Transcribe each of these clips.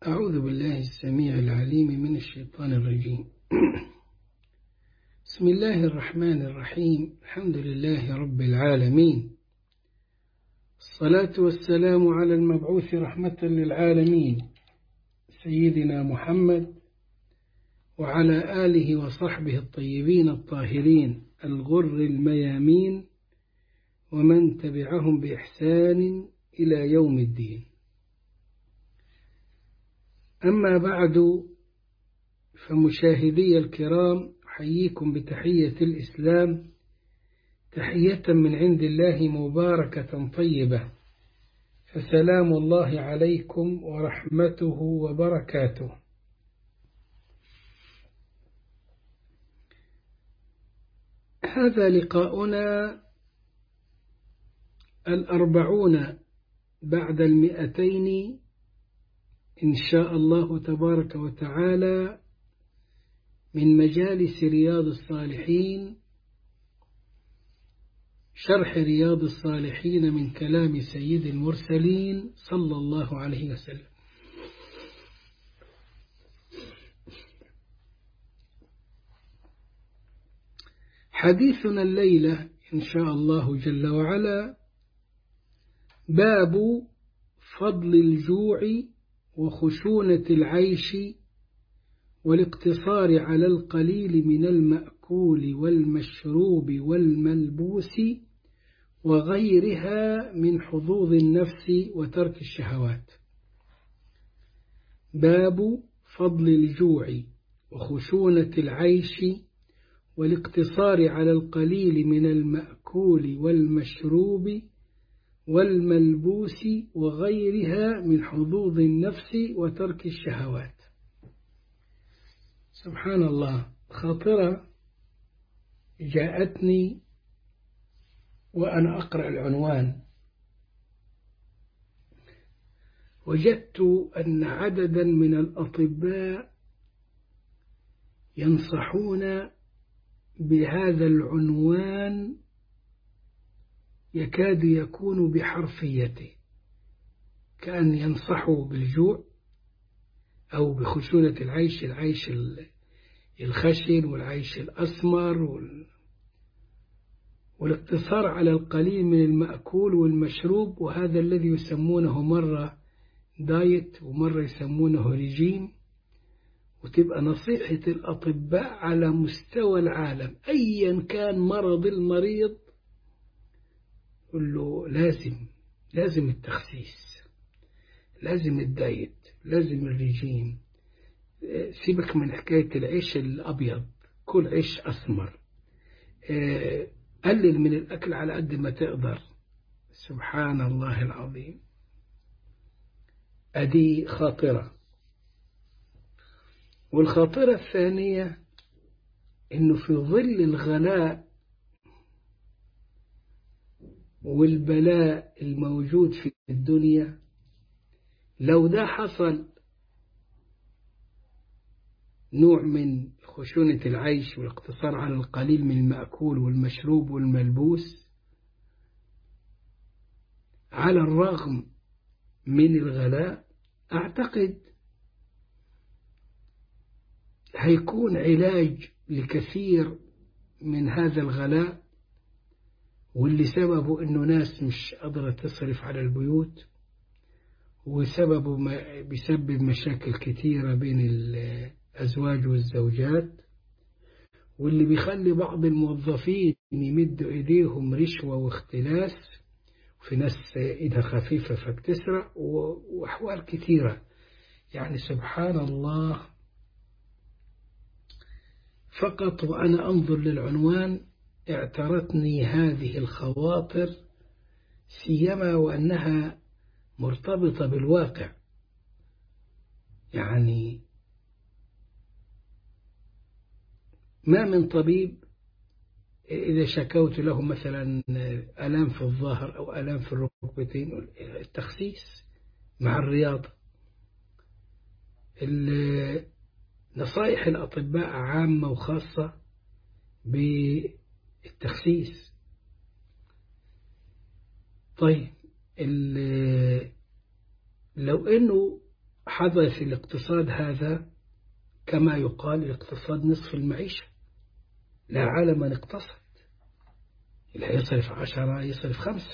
أعوذ بالله السميع العليم من الشيطان الرجيم. بسم الله الرحمن الرحيم. الحمد لله رب العالمين، الصلاة والسلام على المبعوث رحمة للعالمين سيدنا محمد وعلى آله وصحبه الطيبين الطاهرين الغر الميامين ومن تبعهم بإحسان إلى يوم الدين. أما بعد، فمشاهدي الكرام، أحييكم بتحية الإسلام، تحية من عند الله مباركة طيبة، فسلام الله عليكم ورحمته وبركاته. هذا لقاؤنا 40 بعد 200 إن شاء الله تبارك وتعالى من مجالس رياض الصالحين، شرح رياض الصالحين من كلام سيد المرسلين صلى الله عليه وسلم. حديثنا الليلة إن شاء الله جل وعلا باب فضل الجوع وخشونة العيش والاقتصار على القليل من المأكول والمشروب والملبوس وغيرها من حظوظ النفس وترك الشهوات. باب فضل الجوع وخشونة العيش والاقتصار على القليل من المأكول والمشروب والملبوس وغيرها من حظوظ النفس وترك الشهوات. سبحان الله، خاطرة جاءتني وأنا أقرأ العنوان، وجدت أن عددا من الأطباء ينصحون بهذا العنوان يكاد يكون بحرفيته، كأن ينصحوا بالجوع أو بخشونة العيش، العيش الخشن والعيش الأسمر والاقتصار على القليل من المأكول والمشروب، وهذا الذي يسمونه مرة دايت ومرة يسمونه ريجيم. وتبقى نصيحة الأطباء على مستوى العالم أيا كان مرض المريض، يقول له لازم التخسيس، لازم الدايت، لازم الرجيم، سيبك من حكاية العيش الأبيض، كل عيش أسمر، قلل من الأكل على قد ما تقدر. سبحان الله العظيم. أدي خاطرة. والخاطرة الثانية إنه في ظل الغلاء والبلاء الموجود في الدنيا، لو ده حصل نوع من خشونة العيش والاقتصار على القليل من المأكول والمشروب والملبوس، على الرغم من الغلاء، أعتقد هيكون علاج لكثير من هذا الغلاء، واللي سببه إنه ناس مش قادرة تصرف على البيوت، وسببه بيسبب مشاكل كثيرة بين الأزواج والزوجات، واللي بيخلي بعض الموظفين يمدوا إيديهم رشوة واختلاس، وفي ناس إيدها خفيفة فبتسرق، وأحوال كثيرة. يعني سبحان الله. فقط وأنا أنظر للعنوان اعترتني هذه الخواطر، سيما وأنها مرتبطة بالواقع. يعني ما من طبيب إذا شكوت له مثلا ألام في الظهر أو ألام في الركبتين، التخسيس مع الرياضة. نصائح الأطباء عامة وخاصة بالتخسيس. طيب، لو أنه حدث الاقتصاد هذا كما يقال الاقتصاد نصف المعيشة، لا عالم من اقتصد، لا يصرف 10 يصرف 5،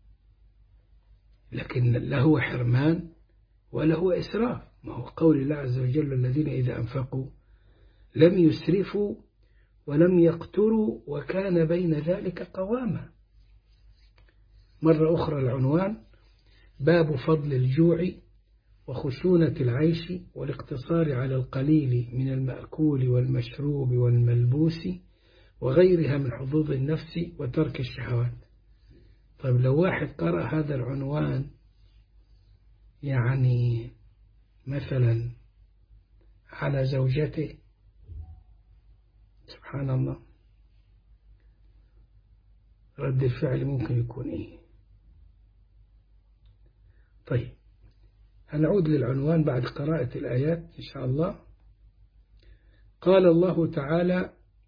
لكن لا هو حرمان ولا هو إسراف. ما هو قول الله عز وجل الذين إذا أنفقوا لم يسرفوا ولم يقتروا وكان بين ذلك قواما. مرة أخرى العنوان باب فضل الجوع وخشونة العيش والاقتصار على القليل من المأكول والمشروب والملبوس وغيرها من حظوظ النفس وترك الشهوات. طيب لو واحد قرأ هذا العنوان يعني مثلا على زوجته، سبحان الله، رد الفعل ممكن يكون إيه؟ طيب هنعود للعنوان بعد قراءة الآيات إن شاء الله. قال الله تعالى: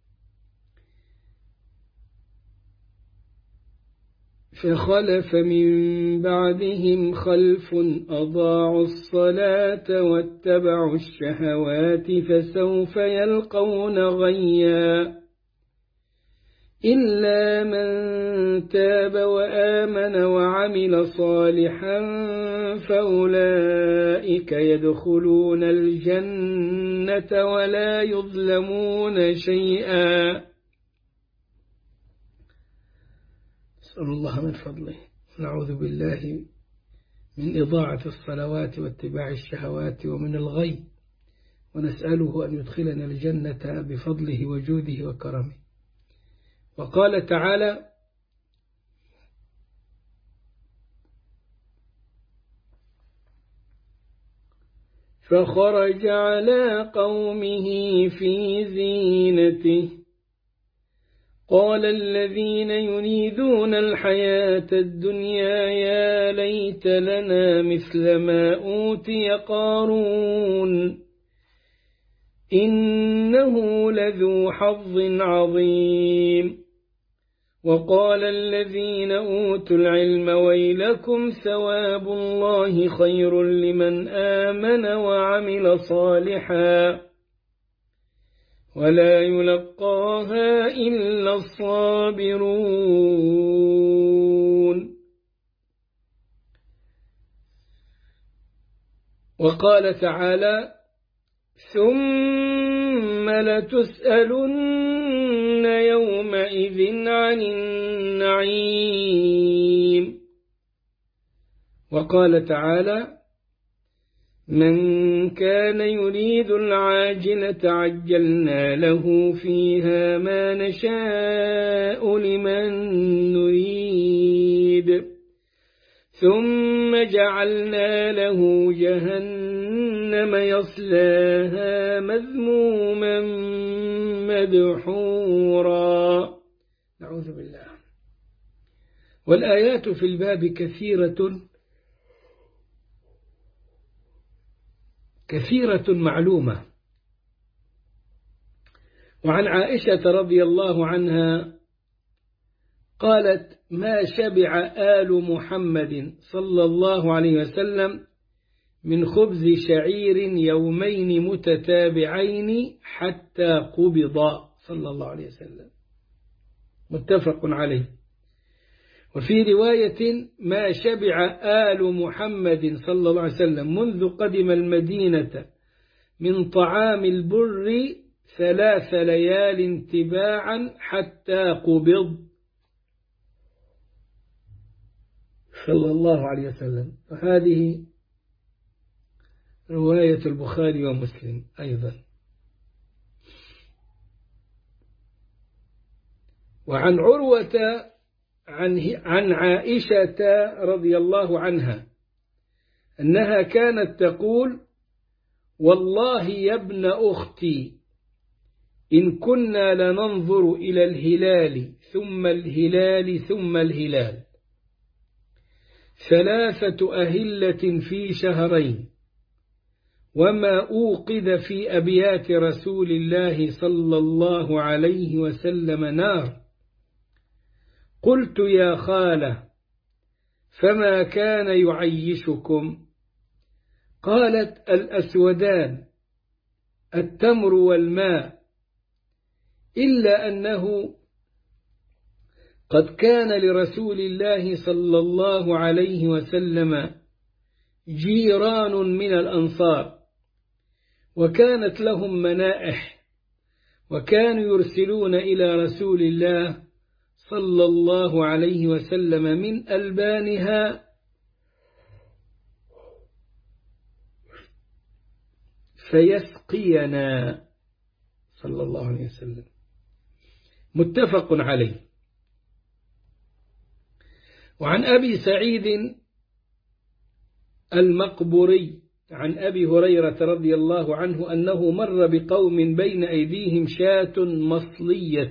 فخلف من بعدهم خلف أضاعوا الصلاة واتبعوا الشهوات فسوف يلقون غيا إلا من تاب وآمن وعمل صالحا فأولئك يدخلون الجنة ولا يظلمون شيئا. نسأل الله من فضله، نعوذ بالله من إضاعة الصلوات واتباع الشهوات ومن الغي، ونسأله أن يدخلنا الجنة بفضله وجوده وكرمه. وقال تعالى: فخرج على قومه في زينته قال الذين يريدون الحياة الدنيا يا ليت لنا مثل ما أوتي قارون إنه لذو حظ عظيم. وقال الذين أوتوا العلم ويلكم ثواب الله خير لمن آمن وعمل صالحا ولا يلقاها إلا الصابرون. وقال تعالى: ثم لتسألن يومئذ عن النعيم. وقال تعالى: من كان يريد العاجلة عجلنا له فيها ما نشاء لمن نريد ثم جعلنا له جهنم يصلاها مذموما مدحورا. نعوذ بالله. والآيات في الباب كثيرة معلومة. وعن عائشة رضي الله عنها قالت: ما شبع آل محمد صلى الله عليه وسلم من خبز شعير يومين متتابعين حتى قبض صلى الله عليه وسلم، متفق عليه. وفي رواية: ما شبع آل محمد صلى الله عليه وسلم منذ قدم المدينة من طعام البر 3 ليال تباعا حتى قبض صلى الله عليه وسلم. وهذه رواية البخاري ومسلم أيضا. وعن عروة عن عائشة رضي الله عنها أنها كانت تقول: والله يا ابن أختي إن كنا لننظر إلى الهلال ثم الهلال ثم الهلال 3 أهلة في شهرين وما أوقد في أبيات رسول الله صلى الله عليه وسلم نار. قلت: يا خالة فما كان يعيشكم؟ قالت: الأسودان التمر والماء، إلا أنه قد كان لرسول الله صلى الله عليه وسلم جيران من الأنصار، وكانت لهم منائح، وكانوا يرسلون إلى رسول الله صلى الله عليه وسلم من ألبانها فيسقينا صلى الله عليه وسلم. متفق عليه. وعن أبي سعيد المقبوري عن أبي هريرة رضي الله عنه أنه مر بقوم بين أيديهم شاة مصلية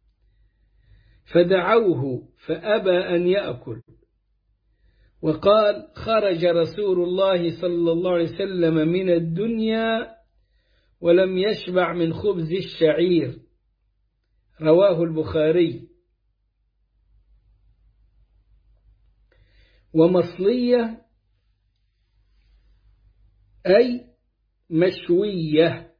فدعوه فأبى أن يأكل، وقال: خرج رسول الله صلى الله عليه وسلم من الدنيا ولم يشبع من خبز الشعير. رواه البخاري. ومصلية أي مشوية.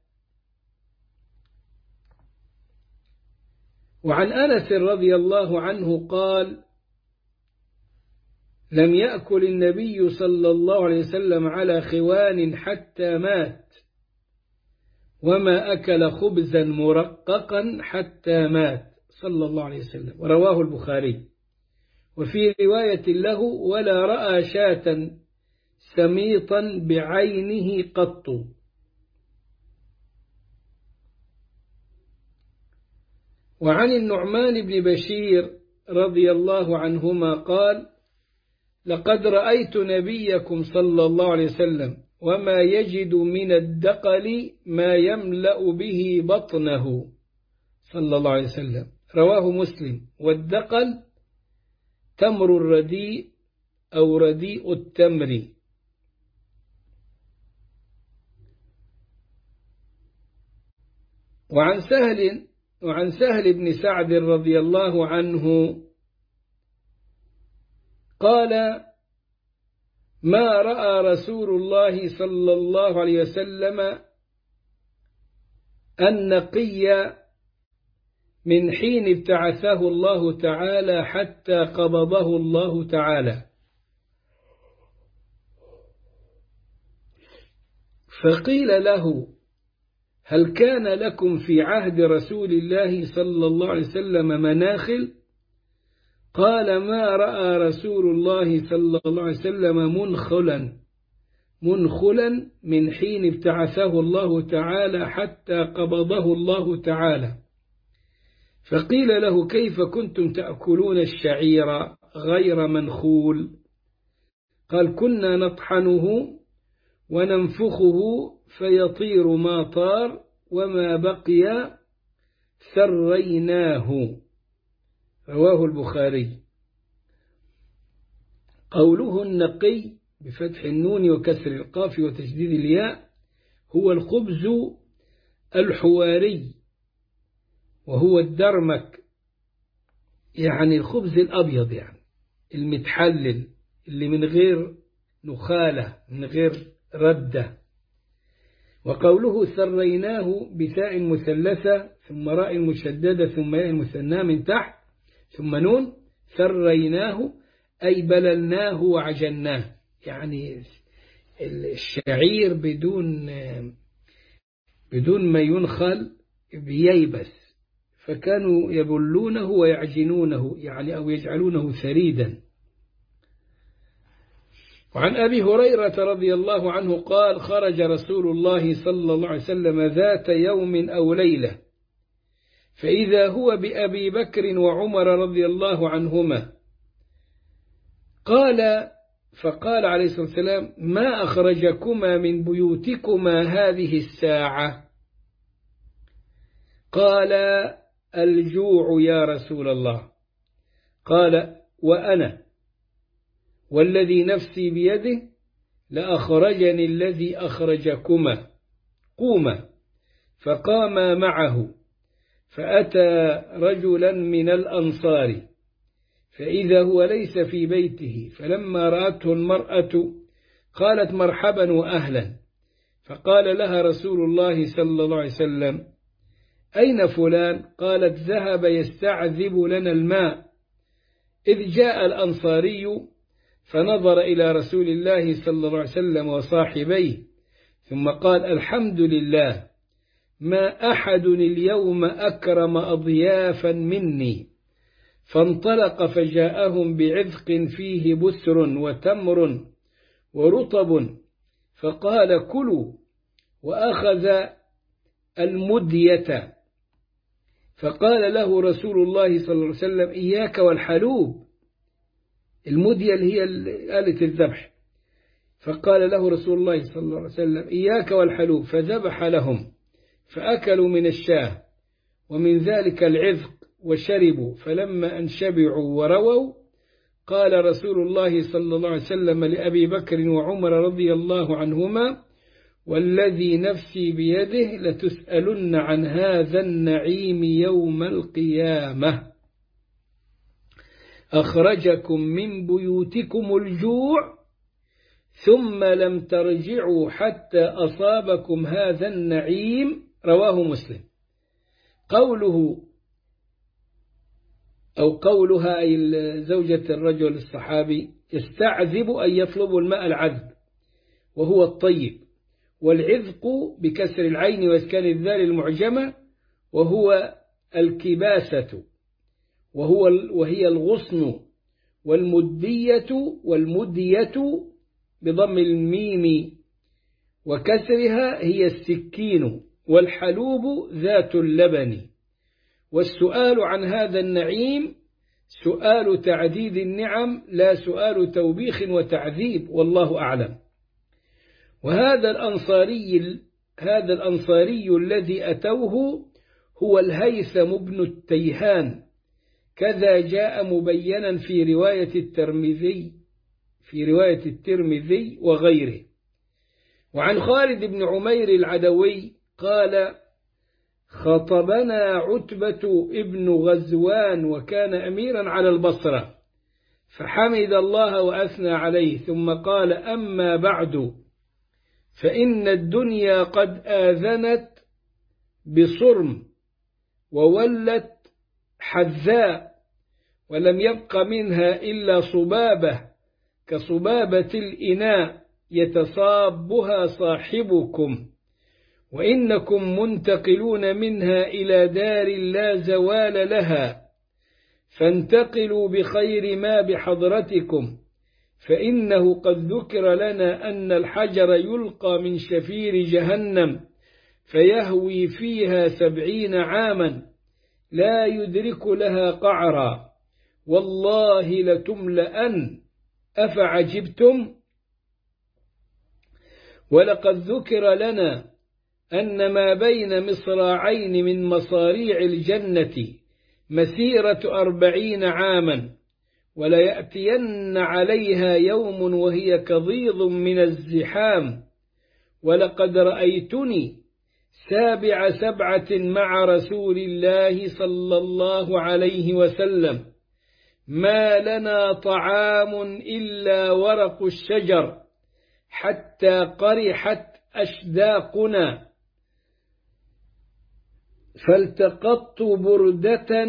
وعن أنس رضي الله عنه قال: لم يأكل النبي صلى الله عليه وسلم على خوان حتى مات، وما أكل خبزا مرققا حتى مات صلى الله عليه وسلم. ورواه البخاري. وفي رواية له: ولا رأى شاة سميطا بعينه قط. وعن النعمان بن بشير رضي الله عنهما قال: لقد رأيت نبيكم صلى الله عليه وسلم وما يجد من الدقل ما يملأ به بطنه صلى الله عليه وسلم. رواه مسلم. والدقل تمر الرديء أو رديء التمر. وعن سهل بن سعد رضي الله عنه قال: ما رأى رسول الله صلى الله عليه وسلم النقي من حين ابتعثه الله تعالى حتى قبضه الله تعالى. فقيل له: هل كان لكم في عهد رسول الله صلى الله عليه وسلم مناخل؟ قال: ما رأى رسول الله صلى الله عليه وسلم منخلا من حين ابتعثه الله تعالى حتى قبضه الله تعالى. فقيل له: كيف كنتم تأكلون الشعير غير منخول؟ قال: كنا نطحنه وننفخه فيطير ما طار، وما بقي ثريناه. رواه البخاري. قوله النقي بفتح النون وكسر القاف وتشديد الياء هو الخبز الحواري، وهو الدرمك، يعني الخبز الأبيض، يعني المتحلل اللي من غير نخالة، من غير ردة. وقوله ثريناه بتاء مثلثة ثم راء مشددة ثم ياء مثنى من تحت ثم نون، ثريناه أي بللناه وعجناه، يعني الشعير بدون ما ينخل بييبس، فكانوا يبلونه ويعجنونه، يعني أو يجعلونه ثريدا. وعن أبي هريرة رضي الله عنه قال: خرج رسول الله صلى الله عليه وسلم ذات يوم أو ليلة، فإذا هو بأبي بكر وعمر رضي الله عنهما. فقال عليه الصلاة والسلام: ما أخرجكما من بيوتكما هذه الساعة؟ قال: الجوع يا رسول الله. قال: وأنا والذي نفسي بيده لأخرجني الذي أخرجكما. قوما. فقاما معه، فأتى رجلا من الأنصار فإذا هو ليس في بيته، فلما رأته المرأة قالت مرحبا وأهلا. فقال لها رسول الله صلى الله عليه وسلم: أين فلان؟ قالت: ذهب يستعذب لنا الماء. إذ جاء الأنصاري فنظر إلى رسول الله صلى الله عليه وسلم وصاحبيه ثم قال: الحمد لله، ما أحد اليوم أكرم أضيافا مني. فانطلق فجاءهم بعذق فيه بسر وتمر ورطب، فقال: كلوا. وأخذ المدية، فقال له رسول الله صلى الله عليه وسلم: إياك والحلوب. المدية اللي هي آلة الذبح. فقال له رسول الله صلى الله عليه وسلم: إياك والحلوب. فذبح لهم فأكلوا من الشاه ومن ذلك العذق وشربوا. فلما أن شبعوا ورووا قال رسول الله صلى الله عليه وسلم لأبي بكر وعمر رضي الله عنهما: والذي نفسي بيده لتسألن عن هذا النعيم يوم القيامة. أخرجكم من بيوتكم الجوع ثم لم ترجعوا حتى أصابكم هذا النعيم. رواه مسلم. قوله أو قولها أي زوجة الرجل الصحابي يستعذب أن يطلب الماء العذب وهو الطيب، والعذق بكسر العين وإسكان الذال المعجمة وهو الكباسة وهي الغصن، والمدية بضم الميم وكسرها هي السكين، والحلوب ذات اللبن. والسؤال عن هذا النعيم سؤال تعديد النعم لا سؤال توبيخ وتعذيب، والله أعلم. وهذا الأنصاري الذي أتوه هو الهيثم بن التيهان، كذا جاء مبينا في رواية الترمذي وغيره. وعن خالد بن عمير العدوي قال: خطبنا عتبة ابن غزوان وكان أميرا على البصرة، فحمد الله وأثنى عليه، ثم قال: أما بعد، فإن الدنيا قد آذنت بصرم وولت حذاء، ولم يبق منها إلا صبابة كصبابة الإناء يتصابها صاحبكم، وإنكم منتقلون منها إلى دار لا زوال لها، فانتقلوا بخير ما بحضرتكم، فإنه قد ذكر لنا أن الحجر يلقى من شفير جهنم فيهوي فيها 70 عاما لا يدرك لها قعرا، والله لتملأن أفعجبتم. ولقد ذكر لنا أن ما بين مصراعين من مصاريع الجنة مسيرة 40 عاما، وليأتين عليها يوم وهي كضيض من الزحام. ولقد رأيتني 7 مع رسول الله صلى الله عليه وسلم، ما لنا طعام إلا ورق الشجر حتى قرحت أشداقنا، فالتقطت بردة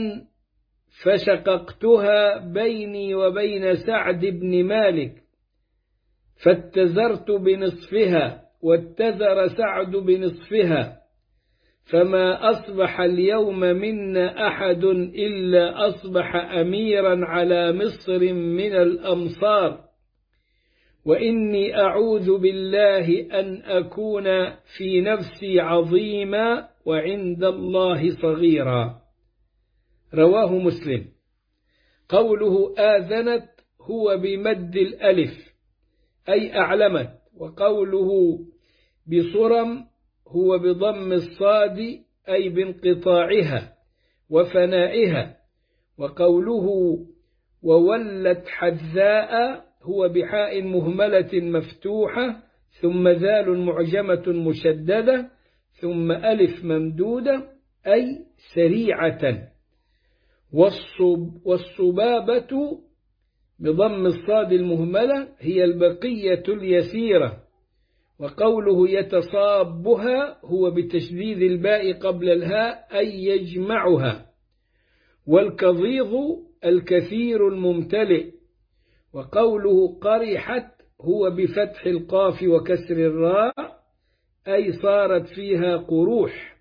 فشققتها بيني وبين سعد بن مالك، فاتزرت بنصفها واتزر سعد بنصفها، فما أصبح اليوم منا أحد إلا أصبح أميرا على مصر من الأمصار، وإني أعوذ بالله أن أكون في نفسي عظيما وعند الله صغيرا. رواه مسلم. قوله آذنت هو بمد الألف أي أعلمت، وقوله بصرم هو بضم الصاد أي بانقطاعها وفنائها، وقوله وولت حذاء هو بحاء مهملة مفتوحة ثم ذال معجمة مشددة ثم ألف ممدودة أي سريعة. والصبابة بضم الصاد المهملة هي البقية اليسيرة، وقوله يتصابها هو بتشديد الباء قبل الهاء أي يجمعها. والكظيظ الكثير الممتلئ، وقوله قرحت هو بفتح القاف وكسر الراء أي صارت فيها قروح.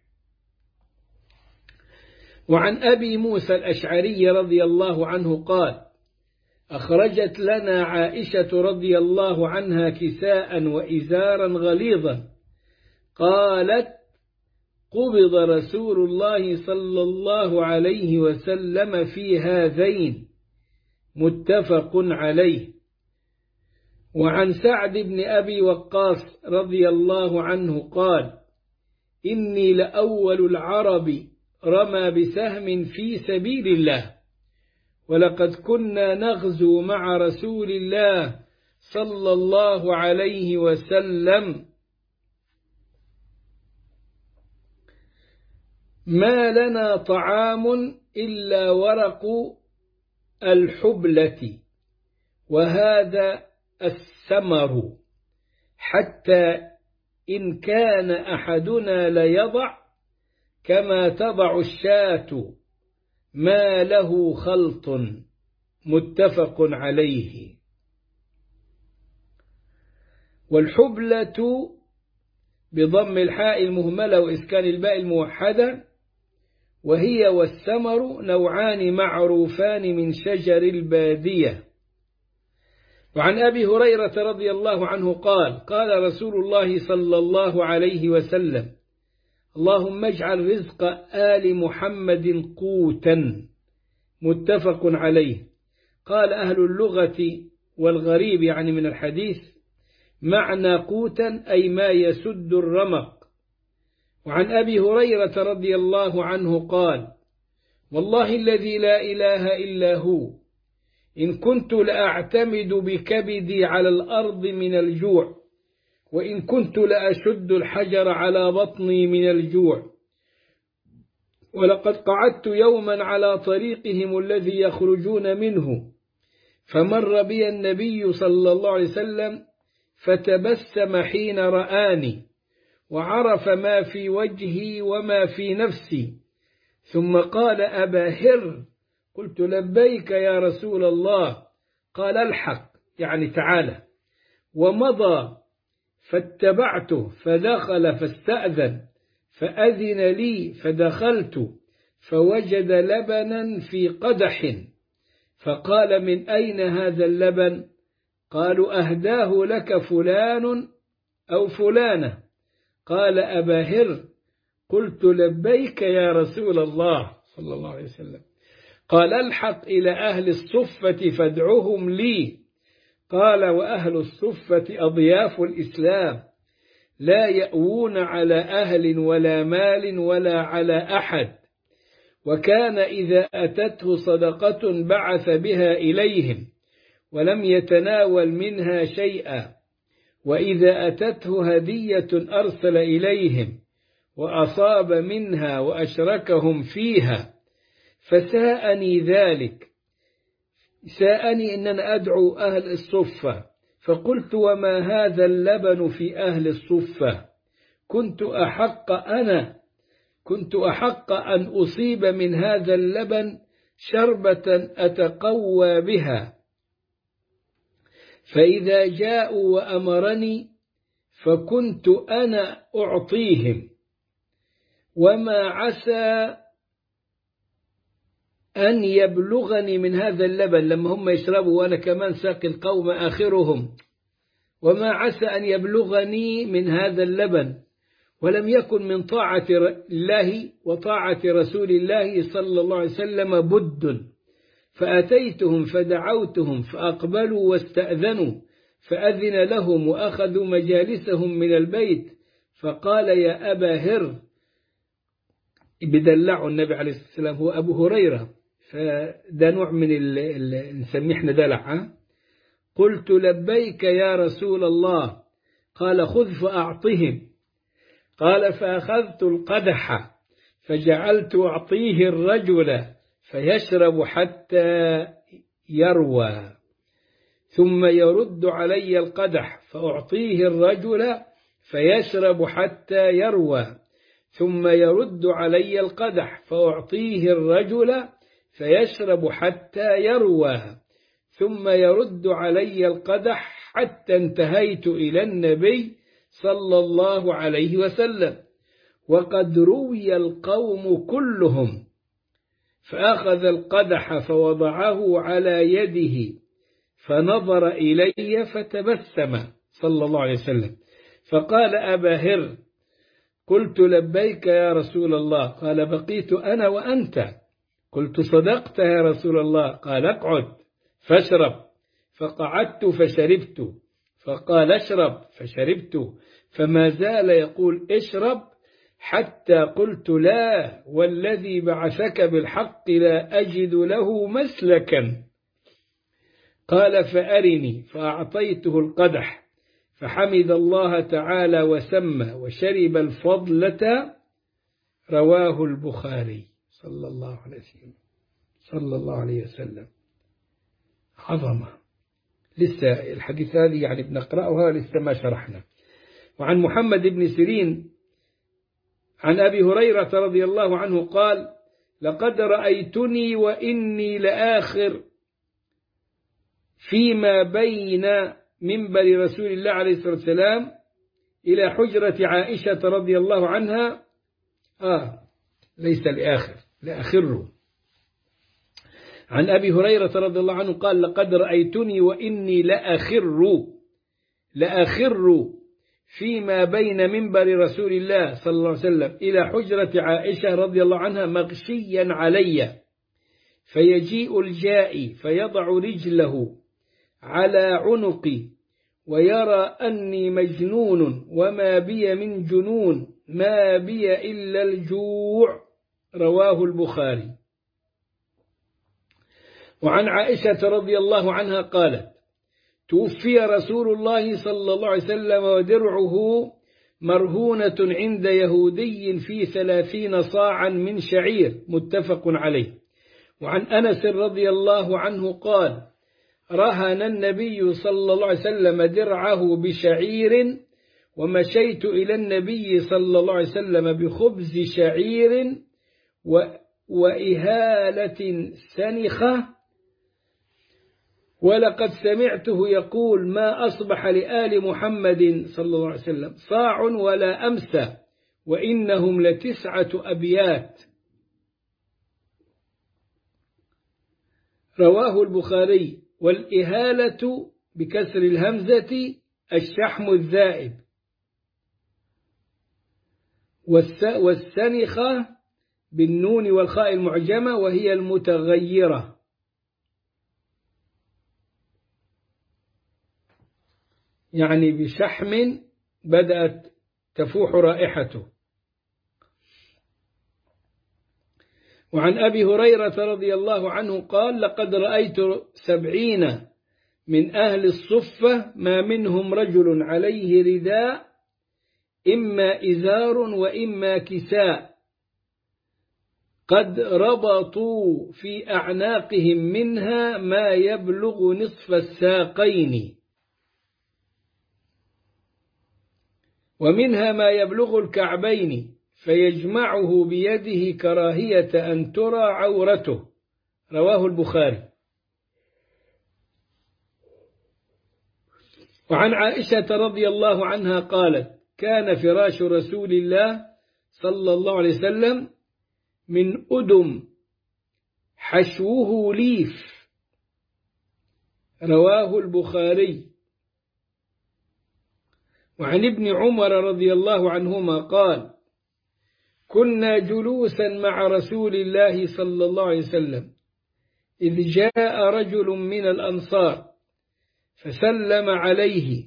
وعن أبي موسى الأشعري رضي الله عنه قال: أخرجت لنا عائشة رضي الله عنها كساء وإزارا غليظا، قالت: قبض رسول الله صلى الله عليه وسلم في هذين، متفق عليه. وعن سعد بن أبي وقاص رضي الله عنه قال: إني لأول العرب رمى بسهم في سبيل الله، ولقد كنا نغزو مع رسول الله صلى الله عليه وسلم ما لنا طعام إلا ورق الحبلة وهذا الثمر، حتى إن كان أحدنا ليضع كما تضع الشاة ما له خلط، متفق عليه. والحبلة بضم الحاء المهملة وإسكان الباء الموحدة، وهي والثمر نوعان معروفان من شجر البادية. وعن أبي هريرة رضي الله عنه قال: قال رسول الله صلى الله عليه وسلم: اللهم اجعل رزق آل محمد قوتا، متفق عليه. قال أهل اللغة والغريب يعني من الحديث معنى قوتا أي ما يسد الرمق. وعن أبي هريرة رضي الله عنه قال: والله الذي لا إله إلا هو إن كنت لأعتمد بكبدي على الأرض من الجوع، وإن كنت لأشد الحجر على بطني من الجوع، ولقد قعدت يوما على طريقهم الذي يخرجون منه، فمر بي النبي صلى الله عليه وسلم فتبسم حين رآني، وعرف ما في وجهي وما في نفسي، ثم قال: أبا هر. قلت: لبيك يا رسول الله. قال: الحق يعني تعالى. ومضى فاتبعته، فدخل فاستأذن، فأذن لي فدخلت، فوجد لبنا في قدح، فقال: من أين هذا اللبن؟ قالوا: أهداه لك فلان أو فلانة. قال: أبا هر. قلت: لبيك يا رسول الله صلى الله عليه وسلم. قال: الحق إلى أهل الصفة فادعهم لي. قال: وأهل الصفة أضياف الإسلام، لا يأوون على أهل ولا مال ولا على أحد، وكان إذا أتته صدقة بعث بها إليهم ولم يتناول منها شيئا، وإذا أتته هدية أرسل إليهم وأصاب منها وأشركهم فيها. فساءني ذلك، ساءني إن أنا أدعو أهل الصفة. فقلت: وما هذا اللبن في أهل الصفة؟ كنت أحق أن أصيب من هذا اللبن شربة أتقوى بها، فإذا جاءوا وأمرني فكنت أنا أعطيهم، وما عسى أن يبلغني من هذا اللبن، لما هم يشربوا وأنا كمان ساقي القوم آخرهم، وما عسى أن يبلغني من هذا اللبن، ولم يكن من طاعة الله وطاعة رسول الله صلى الله عليه وسلم بد. فأتيتهم فدعوتهم فأقبلوا واستأذنوا، فأذن لهم وأخذوا مجالسهم من البيت. فقال: يا أبا هر، بدلعوا النبي عليه الصلاة والسلام، هو أبو هريرة، فده نوع من نسميه احنا دلع. قلت: لبيك يا رسول الله. قال: خذ فأعطهم. قال: فأخذت القدح فجعلت أعطيه الرجل فيشرب حتى يروى. ثم يرد علي القدح فأعطيه الرجل فيشرب حتى يروى، ثم يرد علي القدح فأعطيه الرجل فيشرب حتى يروى، ثم يرد علي القدح حتى انتهيت إلى النبي صلى الله عليه وسلم وقد روي القوم كلهم، فأخذ القدح فوضعه على يده فنظر إلي فتبسم صلى الله عليه وسلم فقال: أبا هر. قلت: لبيك يا رسول الله. قال: بقيت أنا وأنت. قلت: صدقت يا رسول الله. قال: اقعد فاشرب. فقعدت فشربت. فقال: اشرب فشربت. فما زال يقول: اشرب حتى قلت: لا والذي بعثك بالحق لا أجد له مسلكا. قال: فأرني. فأعطيته القدح فحمد الله تعالى وسمى وشرب الفضلة. رواه البخاري صلى الله عليه وسلم. عظمة. لسه الحديث هذه يعني بنقرأها لسه ما شرحنا. وعن محمد بن سيرين عن أبي هريرة رضي الله عنه قال: لقد رأيتني وإني لآخر فيما بين منبر رسول الله عليه الصلاة والسلام إلى حجرة عائشة رضي الله عنها. ليس لآخر. عن أبي هريرة رضي الله عنه قال: لقد رأيتني وإني لآخر فيما بين منبر رسول الله صلى الله عليه وسلم إلى حجرة عائشة رضي الله عنها مغشيا علي، فيجيء الجائي فيضع رجله على عنقي ويرى أني مجنون وما بي من جنون، ما بي إلا الجوع. رواه البخاري. وعن عائشة رضي الله عنها قالت: توفي رسول الله صلى الله عليه وسلم ودرعه مرهونة عند يهودي في 30 صاعا من شعير، متفق عليه. وعن أنس رضي الله عنه قال: رهن النبي صلى الله عليه وسلم درعه بشعير، ومشيت إلى النبي صلى الله عليه وسلم بخبز شعير وإهالة سنخة، ولقد سمعته يقول: ما أصبح لآل محمد صلى الله عليه وسلم صاع ولا أمسى، وإنهم ل9 أبيات. رواه البخاري. والإهالة بكسر الهمزة الشحم الذائب، والسنخة بالنون والخاء المعجمة وهي المتغيرة. يعني بشحم بدأت تفوح رائحته. وعن أبي هريرة رضي الله عنه قال: لقد رأيت 70 من أهل الصفة ما منهم رجل عليه رداء إما إزار وإما كساء، قد ربطوا في أعناقهم منها ما يبلغ نصف الساقين، ومنها ما يبلغ الكعبين، فيجمعه بيده كراهية أن ترى عورته. رواه البخاري. وعن عائشة رضي الله عنها قالت: كان فراش رسول الله صلى الله عليه وسلم من أدم حشوه ليف. رواه البخاري. وعن ابن عمر رضي الله عنهما قال: كنا جلوسا مع رسول الله صلى الله عليه وسلم إذ جاء رجل من الأنصار فسلم عليه،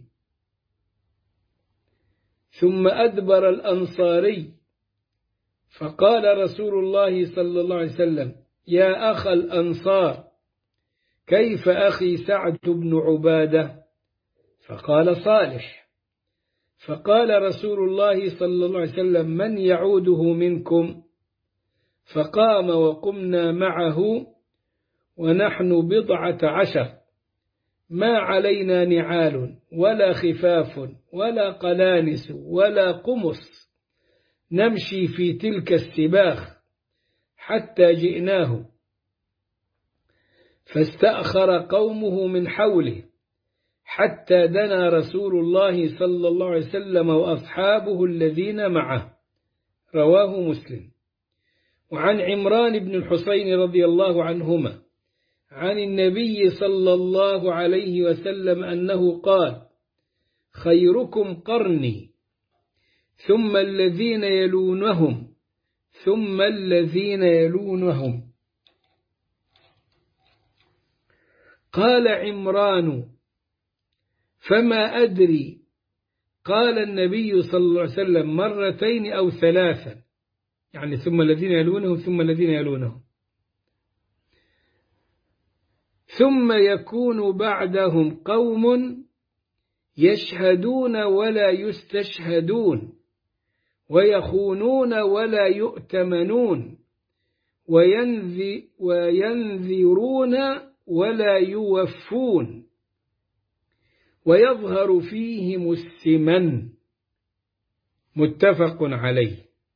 ثم أدبر الأنصاري، فقال رسول الله صلى الله عليه وسلم: يا أخ الأنصار، كيف أخي سعد بن عبادة؟ فقال: صالح. فقال رسول الله صلى الله عليه وسلم: من يعوده منكم؟ فقام وقمنا معه ونحن 19، ما علينا نعال ولا خفاف ولا قلانس ولا قمص نمشي في تلك السباخ حتى جئناه، فاستأخر قومه من حوله حتى دنا رسول الله صلى الله عليه وسلم وأصحابه الذين معه. رواه مسلم. وعن عمران بن الحسين رضي الله عنهما عن النبي صلى الله عليه وسلم أنه قال: خيركم قرني ثم الذين يلونهم ثم الذين يلونهم. قال عمران: فما أدري، قال النبي صلى الله عليه وسلم مرتين أو ثلاثا، يعني ثم الذين يلونهم ثم الذين يلونهم. ثم يكون بعدهم قوم يشهدون ولا يستشهدون، ويخونون ولا يؤتمنون، وينذرون ولا يوفون، ويظهر فيهم السمن. متفق عليه.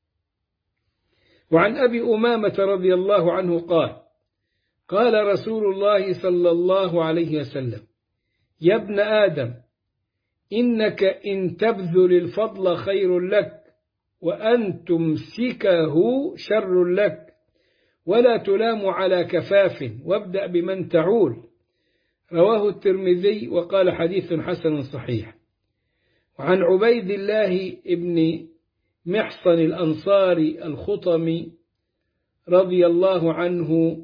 وعن أبي أمامة رضي الله عنه قال: قال رسول الله صلى الله عليه وسلم: يا ابن آدم، إنك إن تبذل الفضل خير لك، وأن تمسكه شر لك، ولا تلام على كفاف، وابدأ بمن تعول. رواه الترمذي وقال حديث حسن صحيح. وعن عبيد الله ابن محصن الأنصاري الخطمي رضي الله عنه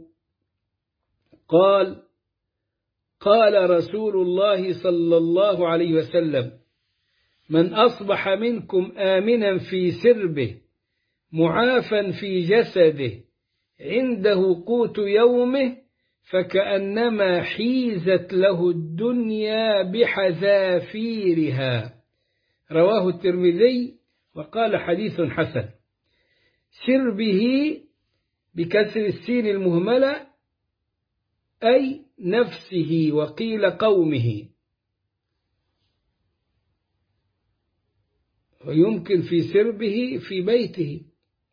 قال: قال رسول الله صلى الله عليه وسلم: من أصبح منكم آمنا في سربه معافا في جسده عنده قوت يومه فكأنما حيزت له الدنيا بحذافيرها. رواه الترمذي وقال حديث حسن. سربه بكسر السين المهملة أي نفسه، وقيل قومه، ويمكن في سربه في بيته.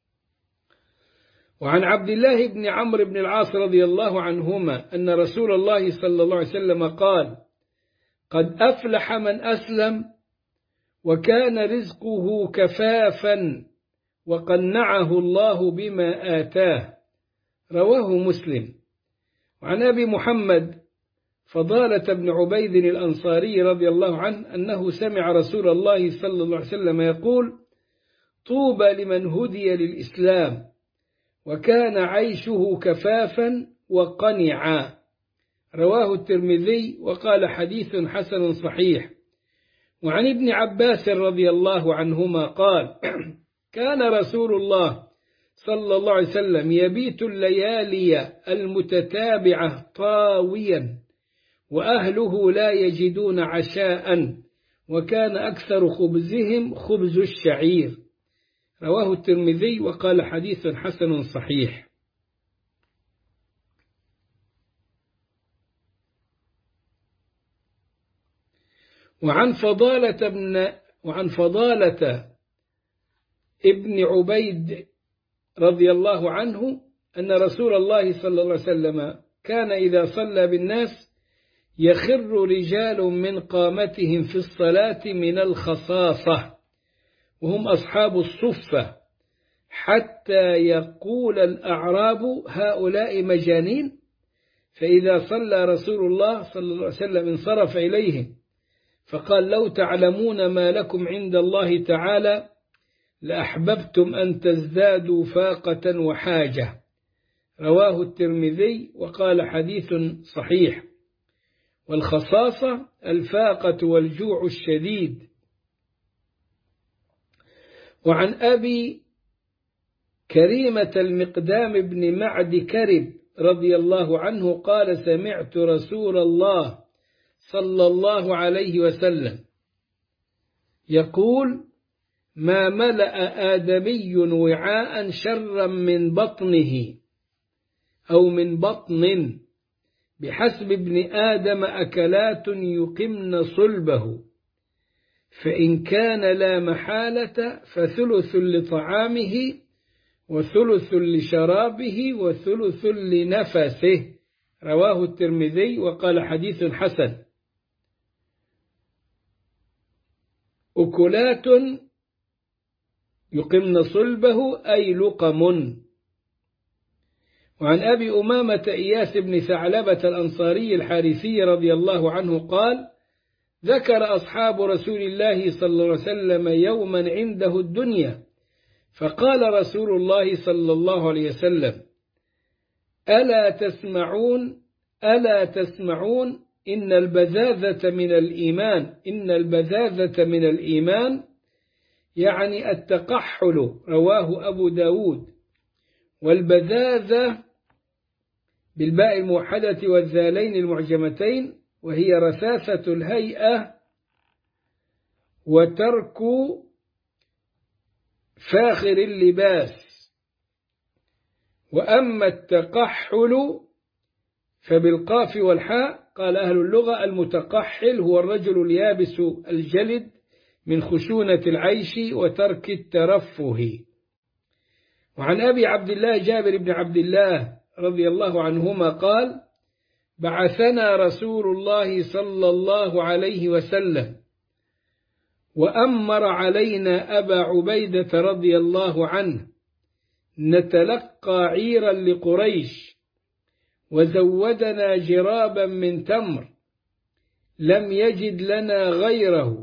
وعن عبد الله بن عمرو بن العاص رضي الله عنهما أن رسول الله صلى الله عليه وسلم قال: قد أفلح من أسلم وكان رزقه كفافا وقنعه الله بما آتاه. رواه مسلم. وعن أبي محمد فضالة بن عبيد الأنصاري رضي الله عنه أنه سمع رسول الله صلى الله عليه وسلم يقول: طوبى لمن هدي للإسلام وكان عيشه كفافا وقنعا. رواه الترمذي وقال حديث حسن صحيح. وعن ابن عباس رضي الله عنهما قال: كان رسول الله صلى الله عليه وسلم يبيت الليالي المتتابعة طاويا وأهله لا يجدون عشاء، وكان أكثر خبزهم خبز الشعير. رواه الترمذي وقال حديث حسن صحيح. وعن فضالة ابن عبيد رضي الله عنه أن رسول الله صلى الله عليه وسلم كان إذا صلى بالناس يخر رجال من قامتهم في الصلاة من الخصاصة، وهم أصحاب الصفة، حتى يقول الأعراب: هؤلاء مجانين. فإذا صلى رسول الله صلى الله عليه وسلم انصرف إليهم فقال: لو تعلمون ما لكم عند الله تعالى لأحببتم أن تزدادوا فاقة وحاجة. رواه الترمذي وقال حديث صحيح. والخصاصة الفاقة والجوع الشديد. وعن أبي كريمة المقدام بن معد كرب رضي الله عنه قال: سمعت رسول الله صلى الله عليه وسلم يقول: ما ملأ آدمي وعاء شرا من بطنه أو من بطن بحسب ابن آدم أكلات يقمن صلبه، فإن كان لا محالة فثلث لطعامه وثلث لشرابه وثلث لنفسه. رواه الترمذي وقال حديث حسن. أكلات يقمن صلبه أي لقم. وعن أبي أمامة إياس بن ثعلبة الأنصاري الحارثي رضي الله عنه قال: ذكر أصحاب رسول الله صلى الله عليه وسلم يوما عنده الدنيا، فقال رسول الله صلى الله عليه وسلم: ألا تسمعون إن البذاذة من الإيمان، يعني التقحل. رواه أبو داود. والبذاذة بالباء الموحدة والذالين المعجمتين، وهي رثاثة الهيئة وترك فاخر اللباس. وأما التقحل فبالقاف والحاء. قال أهل اللغة: المتقحل هو الرجل اليابس الجلد من خشونة العيش وترك الترفه. وعن أبي عبد الله جابر بن عبد الله رضي الله عنهما قال: بعثنا رسول الله صلى الله عليه وسلم وأمر علينا أبا عبيدة رضي الله عنه نتلقى عيرا لقريش، وزودنا جرابا من تمر لم يجد لنا غيره،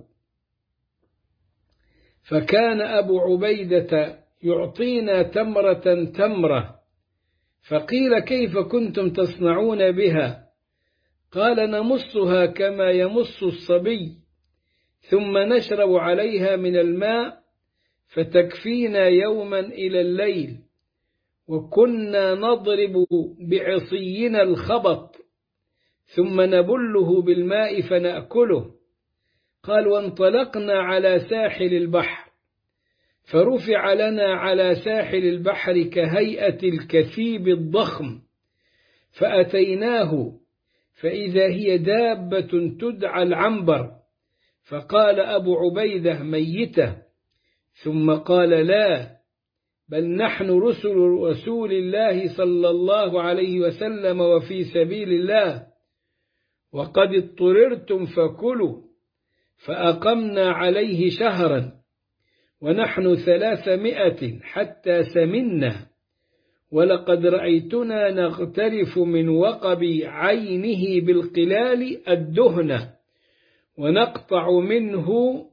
فكان أبو عبيدة يعطينا تمرة. فقيل: كيف كنتم تصنعون بها؟ قال: نمصها كما يمص الصبي، ثم نشرب عليها من الماء فتكفينا يوما إلى الليل، وكنا نضرب بعصينا الخبط ثم نبله بالماء فنأكله. قال: وانطلقنا على ساحل البحر، فرفع لنا على ساحل البحر كهيئة الكثيب الضخم، فأتيناه فإذا هي دابة تدعى العنبر، فقال أبو عبيدة: ميتة. ثم قال: لا، بل نحن رسل رسول الله صلى الله عليه وسلم وفي سبيل الله، وقد اضطررتم فكلوا. فأقمنا عليه شهرا ونحن 300 حتى سمنا، ولقد رأيتنا نغترف من وقب عينه بالقلال الدهن، ونقطع منه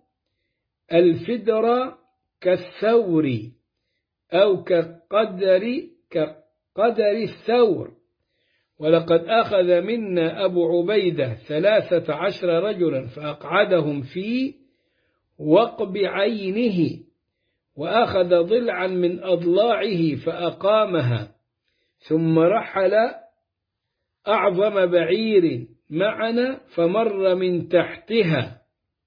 الفدر كالثور أو كقدر الثور. ولقد أخذ منا أبو عبيدة 13 رجلا فأقعدهم في وقب عينه، وأخذ ضلعا من أضلاعه فأقامها، ثم رحل أعظم بعير معنا فمر من تحتها،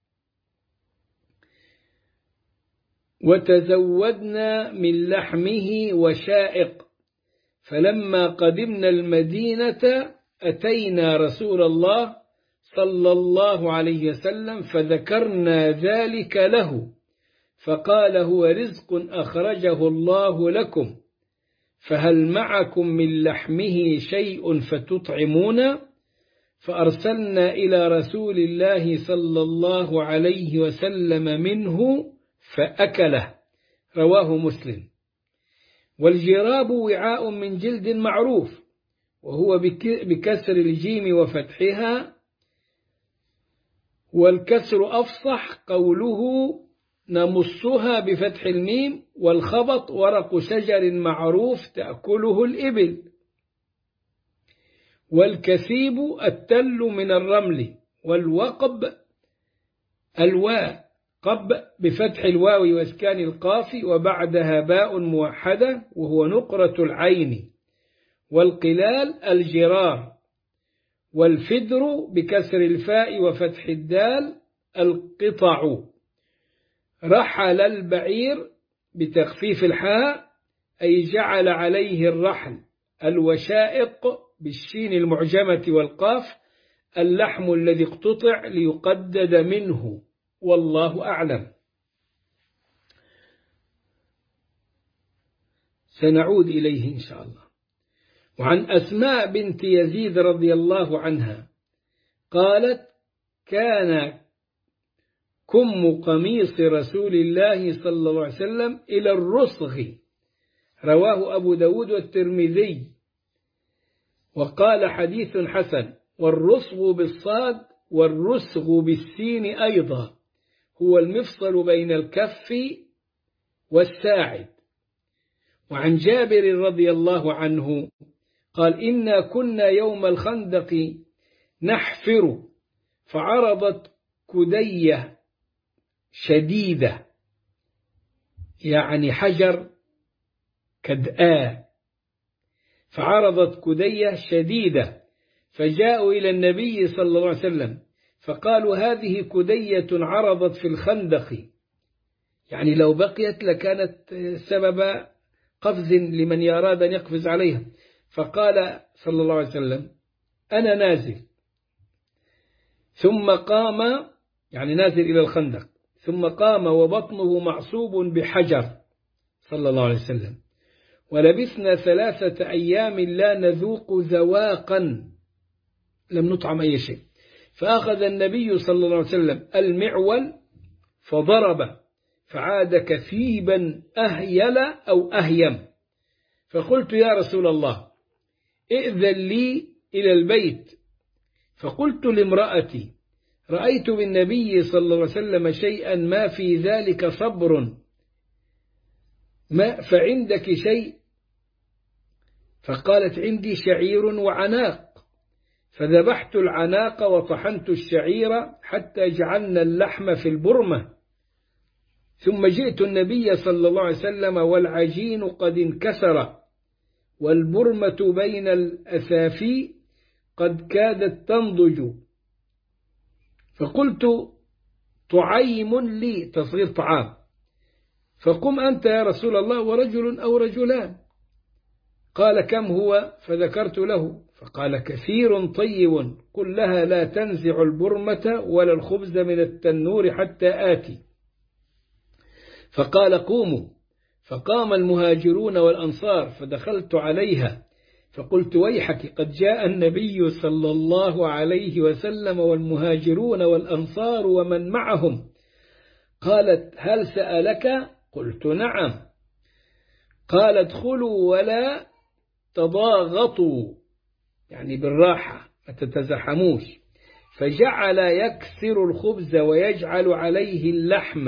وتزودنا من لحمه وشائق. فلما قدمنا المدينة أتينا رسول الله صلى الله عليه وسلم فذكرنا ذلك له، فقال: هو رزق أخرجه الله لكم، فهل معكم من لحمه شيء فتطعمون؟ فأرسلنا إلى رسول الله صلى الله عليه وسلم منه فأكله. رواه مسلم. والجراب وعاء من جلد معروف، وهو بكسر الجيم وفتحها، والكسر أفصح. قوله نمصها بفتح الميم. والخبط ورق شجر معروف تأكله الإبل. والكثيب التل من الرمل. والوقب الواء، قب بفتح الواو واسكان القاف وبعدها باء موحدة، وهو نقرة العين. والقلال الجرار. والفدر بكسر الفاء وفتح الدال القطع. رحل البعير بتخفيف الحاء أي جعل عليه الرحل. الوشائق بالشين المعجمة والقاف اللحم الذي اقتطع ليقدد منه، والله أعلم. سنعود إليه إن شاء الله. وعن أسماء بنت يزيد رضي الله عنها قالت: كان كم قميص رسول الله صلى الله عليه وسلم إلى الرسغ، رواه أبو داود والترمذي، وقال حديث حسن. والرسغ بالصاد والرسغ بالسين أيضا هو المفصل بين الكف والساعد. وعن جابر رضي الله عنه قال: إنا كنا يوم الخندق نحفر فعرضت كدية شديدة، يعني حجر كدآ، فعرضت كدية شديدة، فجاءوا إلى النبي صلى الله عليه وسلم فقالوا: هذه كدية عرضت في الخندق، يعني لو بقيت لكانت سبب قفز لمن أراد أن يقفز عليها. فقال صلى الله عليه وسلم: أنا نازل. ثم قام، يعني نازل إلى الخندق، ثم قام وبطنه معصوب بحجر صلى الله عليه وسلم. ولبثنا 3 أيام لا نذوق ذواقا، لم نطعم أي شيء. فأخذ النبي صلى الله عليه وسلم المعول فضرب فعاد كثيبا أهيل أو أهيم. فقلت: يا رسول الله ائذن لي إلى البيت. فقلت لامرأتي: رأيت بالنبي صلى الله عليه وسلم شيئا ما في ذلك صبر، ما فعندك شيء؟ فقالت: عندي شعير وعناق. فذبحت العناق وطحنت الشعير حتى جعلنا اللحم في البرمة. ثم جئت النبي صلى الله عليه وسلم والعجين قد انكسر والبرمة بين الأثافي قد كادت تنضج. فقلت: طعيم لي، تصغير طعام، فقم أنت يا رسول الله ورجل أو رجلان. قال: كم هو؟ فذكرت له، فقال: كثير طيب، قل لها لا تنزع البرمة ولا الخبز من التنور حتى آتي. فقال: قوموا. فقام المهاجرون والأنصار، فدخلت عليها فقلت: ويحك، قد جاء النبي صلى الله عليه وسلم والمهاجرون والأنصار ومن معهم. قالت: هل سألك؟ قلت: نعم. قال: ادخلوا ولا تضاغطوا، يعني بالراحة ما تتزحموش. فجعل يكسر الخبز ويجعل عليه اللحم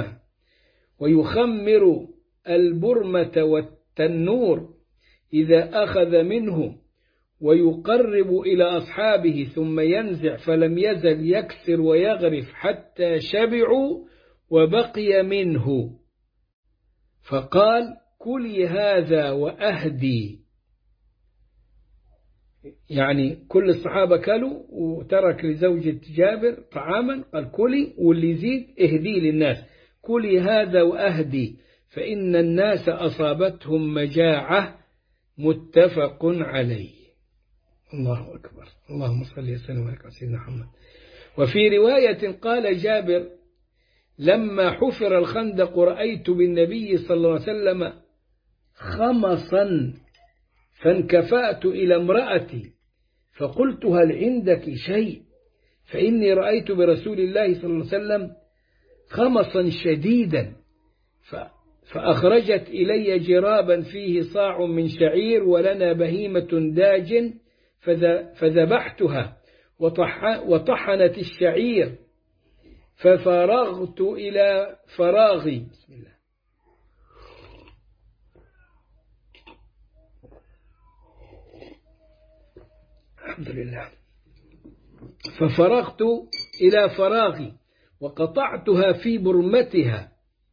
ويخمر البرمة والتنور إذا أخذ منه ويقرب إلى أصحابه، ثم ينزع، فلم يزل يكسر ويغرف حتى شبعوا وبقي منه. فقال: كلي هذا وأهدي، يعني كل الصحابة كلوا وترك لزوجة جابر طعاما، قال: كلي واللي يزيد اهدي للناس، كلي هذا وأهدي فإن الناس أصابتهم مجاعة، متفق عليه. الله أكبر، اللهم صل وسلم وبارك على سيدنا محمد. وفي رواية قال جابر: لما حفر الخندق رأيت بالنبي صلى الله عليه وسلم خمصا، فانكفأت إلى امرأتي فقلت: هل عندك شيء؟ فإني رأيت برسول الله صلى الله عليه وسلم خمصا شديدا. فأخرجت إلي جرابا فيه صاع من شعير ولنا بهيمة داج، فذبحتها وطحنت الشعير، ففرغت إلى فراغي. بسم الله. الحمد لله. ففرغت إلى فراغي وقطعتها في برمتها،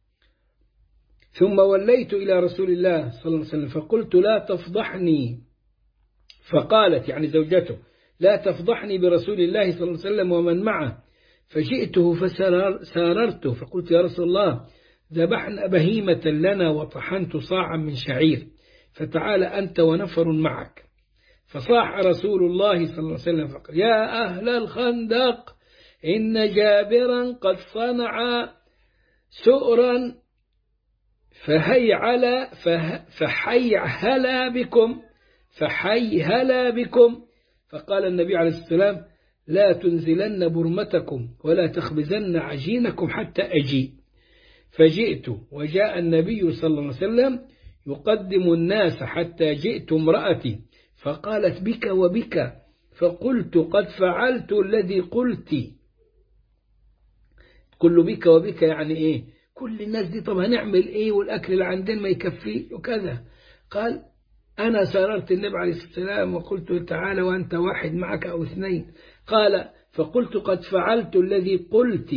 ثم وليت إلى رسول الله صلى الله عليه وسلم فقلت: لا تفضحني. فقالت، يعني زوجته: لا تفضحني برسول الله صلى الله عليه وسلم ومن معه. فجئته فساررته فقلت: يا رسول الله، ذبحنا بهيمة لنا وطحنت صاعا من شعير، فتعال أنت ونفر معك. فصاح رسول الله صلى الله عليه وسلم فقال: يا أهل الخندق، إن جابرا قد صنع سؤرا فحي هلا بكم. فقال النبي عليه الصلاة والسلام: لا تنزلن برمتكم ولا تخبزن عجينكم حتى أجيء. فجئت، وجاء النبي صلى الله عليه وسلم يقدم الناس حتى جئت امرأتي فقالت: بك وبك. فقلت: قد فعلت الذي قلت. كل بك وبك يعني إيه؟ كل الناس دي طب هنعمل إيه والأكل اللي عندنا ما يكفي وكذا. قال: أنا سررت النبي عليه الصلاة والسلام وقلت: تعالى وأنت واحد معك أو اثنين. قال: فقلت: قد فعلت الذي قلت.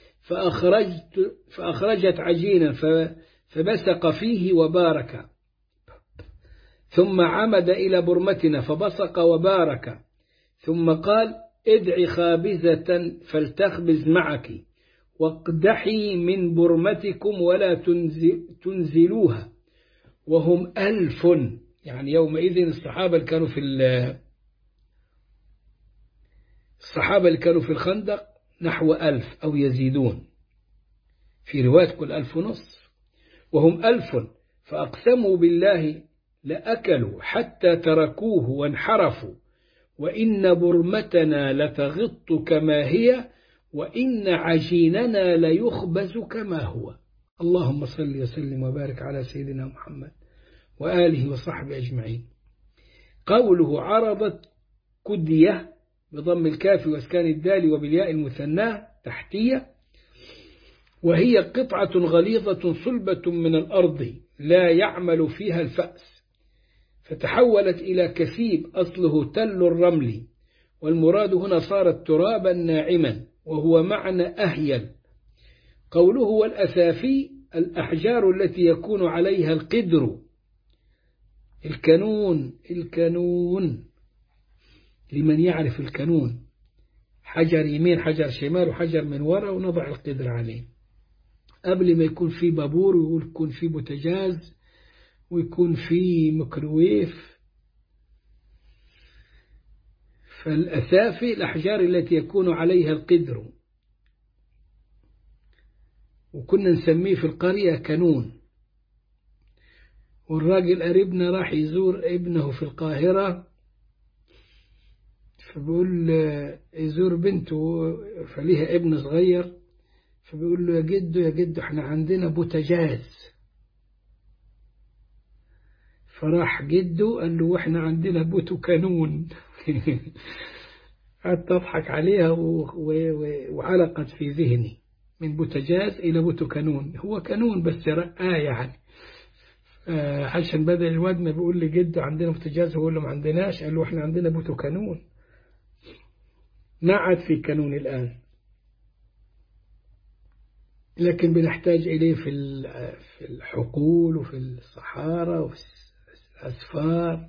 فأخرجت عجينا فبسق فيه وبارك، ثم عمد إلى برمتنا فبصق وبارك، ثم قال: ادع خابزة فلتخبز معك، واقدحي من برمتكم ولا تنزلوها. وهم 1000، يعني يومئذ الصحابة اللي كانوا في الخندق نحو 1000 أو يزيدون، في رواية كل 1500. وهم 1000 فأقسموا بالله لأكلوا حتى تركوه وانحرفوا، وإن برمتنا لتغط كما هي، وإن عجيننا ليخبز كما هو. اللهم صل وسلم وبارك على سيدنا محمد وآله وصحبه أجمعين. قوله عرضت كدية بضم الكاف واسكان الدال وبالياء المثناه تحتية، وهي قطعة غليظة صلبة من الأرض لا يعمل فيها الفأس، فتحولت إلى كثيب أصله تل الرمل، والمراد هنا صارت ترابا ناعما، وهو معنى أهيل. قوله والأثافي الأحجار التي يكون عليها القدر، الكنون لمن يعرف الكنون، حجر يمين حجر شمال وحجر من وراء ونضع القدر عليه قبل ما يكون في بابور ويكون في بوتجاز ويكون في ميكروويف. فالأثافي الأحجار التي يكون عليها القدر، وكنا نسميه في القرية كنون. والراجل قريبنا راح يزور ابنه في القاهرة، فبيقول يزور بنته فليها ابن صغير، فبيقول له: يا جدو احنا عندنا بوتجاز. فراح جده قال له: واحنا عندنا بوتو كانون. قعدت أضحك عليها وعلقت في ذهني، من بوتجاز إلى بوتو كانون. هو كانون بس رقاه يعني، عشان بدل الواد ما بيقول لي جده عندنا بوتجاز هو اللي ما عندناش، قال له: احنا عندنا بوتو كانون. ما عاد في كانون الآن، لكن بنحتاج إليه في الحقول وفي الصحارى وفي الأسفار.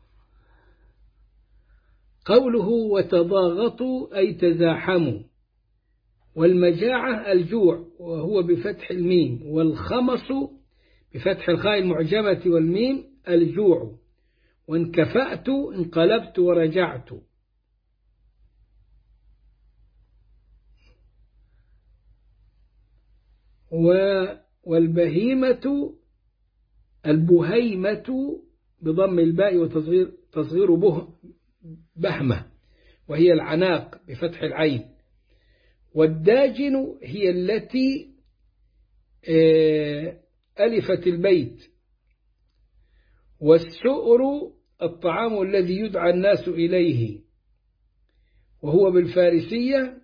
قوله وتضاغطوا أي تزاحموا. والمجاعة الجوع وهو بفتح الميم، والخمص بفتح الخاء المعجمة والميم الجوع. وانكفأت انقلبت ورجعت. والبهيمة البهيمة بضم الباء وتصغير بهمة، وهي العناق بفتح العين. والداجن هي التي ألفت البيت. والسؤر الطعام الذي يدعى الناس إليه، وهو بالفارسية،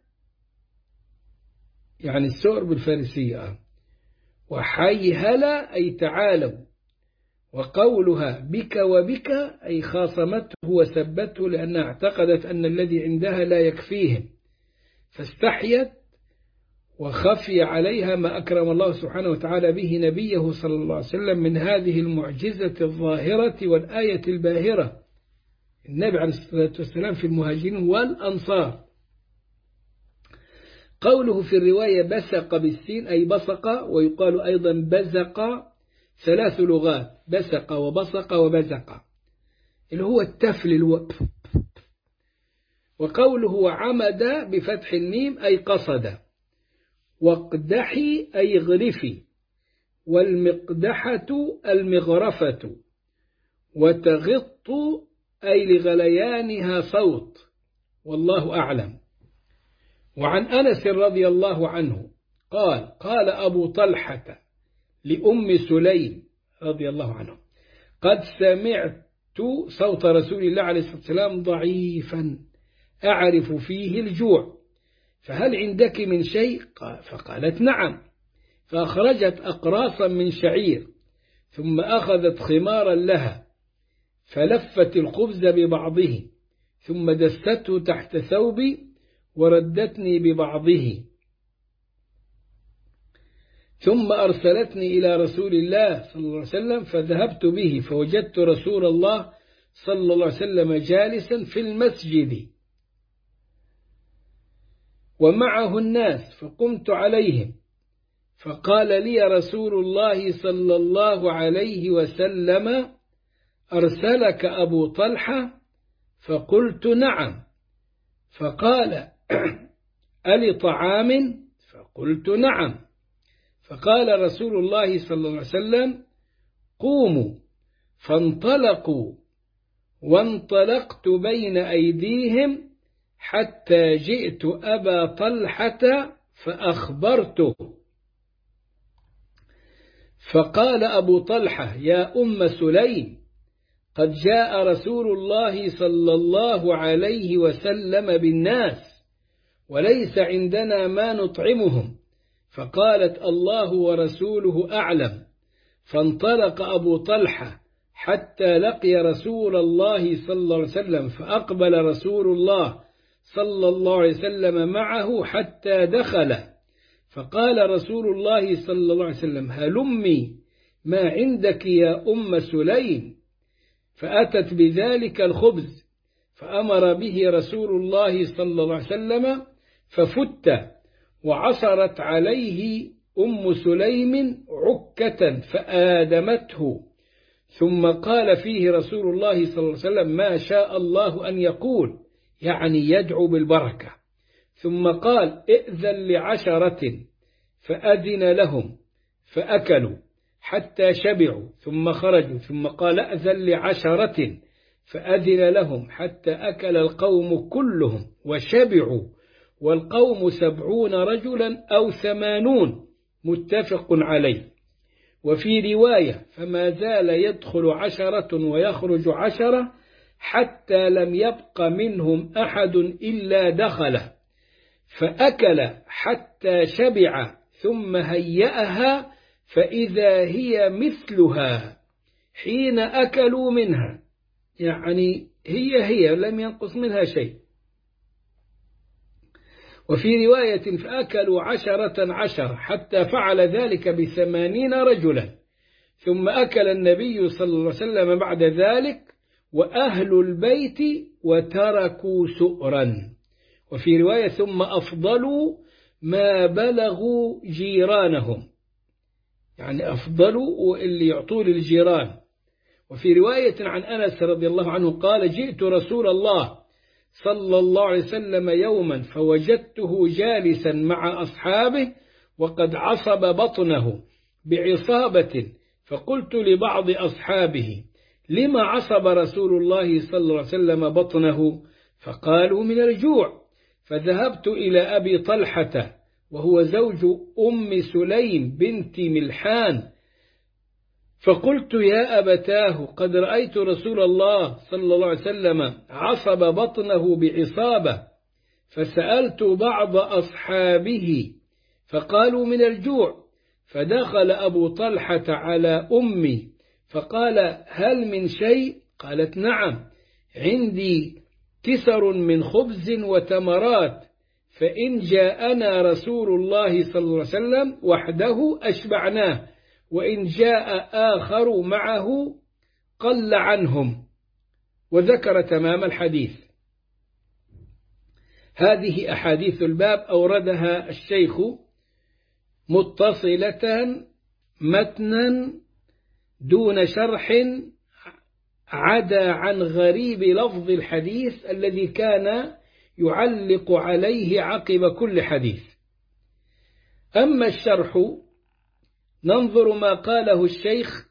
يعني السؤر بالفارسية. وحيهلا أي تعالوا. وقولها بك وبك أي خاصمته وسبته، لأنها اعتقدت أن الذي عندها لا يكفيهم، فاستحيت وخفي عليها ما أكرم الله سبحانه وتعالى به نبيه صلى الله عليه وسلم من هذه المعجزة الظاهرة والآية الباهرة. النبي عليه الصلاة والسلام في المهاجرين والأنصار. قوله في الرواية بسق بالسين أي بصق، ويقال أيضا بزق، 3 لغات: بسق وبصق وبزق. اللي هو التفل وقوله عمد بفتح الميم أي قصد، واقدحي أي اغرفي، والمقدحة المغرفة، وتغط أي لغليانها صوت، والله أعلم. وعن أنس رضي الله عنه قال أبو طلحة لأم سليم رضي الله عنه: قد سمعت صوت رسول الله عليه الصلاة والسلام ضعيفا أعرف فيه الجوع، فهل عندك من شيء؟ فقالت: نعم. فأخرجت أقراصا من شعير، ثم أخذت خمارا لها فلفت الخبز ببعضه، ثم دسته تحت ثوبي وردتني ببعضه، ثم أرسلتني إلى رسول الله صلى الله عليه وسلم، فذهبت به فوجدت رسول الله صلى الله عليه وسلم جالسا في المسجد ومعه الناس، فقمت عليهم فقال لي رسول الله صلى الله عليه وسلم: أرسلك أبو طلحة؟ فقلت: نعم. فقال: ألي طعام؟ فقلت: نعم. فقال رسول الله صلى الله عليه وسلم: قوموا. فانطلقوا، وانطلقت بين أيديهم حتى جئت أبا طلحة فأخبرته، فقال أبو طلحة: يا أم سليم، قد جاء رسول الله صلى الله عليه وسلم بالناس وليس عندنا ما نطعمهم. فقالت: الله ورسوله أعلم. فانطلق أبو طلحة حتى لقي رسول الله صلى الله عليه وسلم، فأقبل رسول الله صلى الله عليه وسلم معه حتى دخل، فقال رسول الله صلى الله عليه وسلم: هلمي ما عندك يا أم سليم. فأتت بذلك الخبز، فأمر به رسول الله صلى الله عليه وسلم ففت، وعصرت عليه أم سليم عكة فآدمته، ثم قال فيه رسول الله صلى الله عليه وسلم: ما شاء الله أن يقول، يعني يدعو بالبركة. ثم قال: ائذن لعشرة، فأذن لهم فأكلوا حتى شبعوا ثم خرجوا، ثم قال: أذن لعشرة، فأذن لهم حتى أكل القوم كلهم وشبعوا، والقوم 70 رجلا أو 80، متفق عليه. وفي رواية: فما زال يدخل 10 ويخرج 10 حتى لم يبق منهم أحد إلا دخله، فأكل حتى شبع ثم هيأها فإذا هي مثلها حين أكلوا منها، يعني هي لم ينقص منها شيء. وفي رواية: فأكلوا 10 حتى فعل ذلك ب80 رجلا، ثم أكل النبي صلى الله عليه وسلم بعد ذلك وأهل البيت وتركوا سؤرا. وفي رواية: ثم أفضلوا ما بلغوا جيرانهم، يعني أفضلوا اللي يعطوا للجيران. وفي رواية عن أنس رضي الله عنه قال: جئت رسول الله صلى الله عليه وسلم يوما فوجدته جالسا مع أصحابه وقد عصب بطنه بعصابة، فقلت لبعض أصحابه: لما عصب رسول الله صلى الله عليه وسلم بطنه؟ فقالوا: من الجوع. فذهبت إلى أبي طلحة وهو زوج أم سليم بنت ملحان، فقلت: يا أبتاه، قد رأيت رسول الله صلى الله عليه وسلم عصب بطنه بعصابة. فسألت بعض أصحابه فقالوا: من الجوع. فدخل أبو طلحة على أمي فقال: هل من شيء؟ قالت: نعم، عندي كسر من خبز وتمرات، فإن جاءنا رسول الله صلى الله عليه وسلم وحده أشبعناه، وإن جاء آخر معه قل عنهم. وذكر تمام الحديث. هذه أحاديث الباب أوردها الشيخ متصلة متنا دون شرح عدا عن غريب لفظ الحديث الذي كان يعلق عليه عقب كل حديث. أما الشرح ننظر ما قاله الشيخ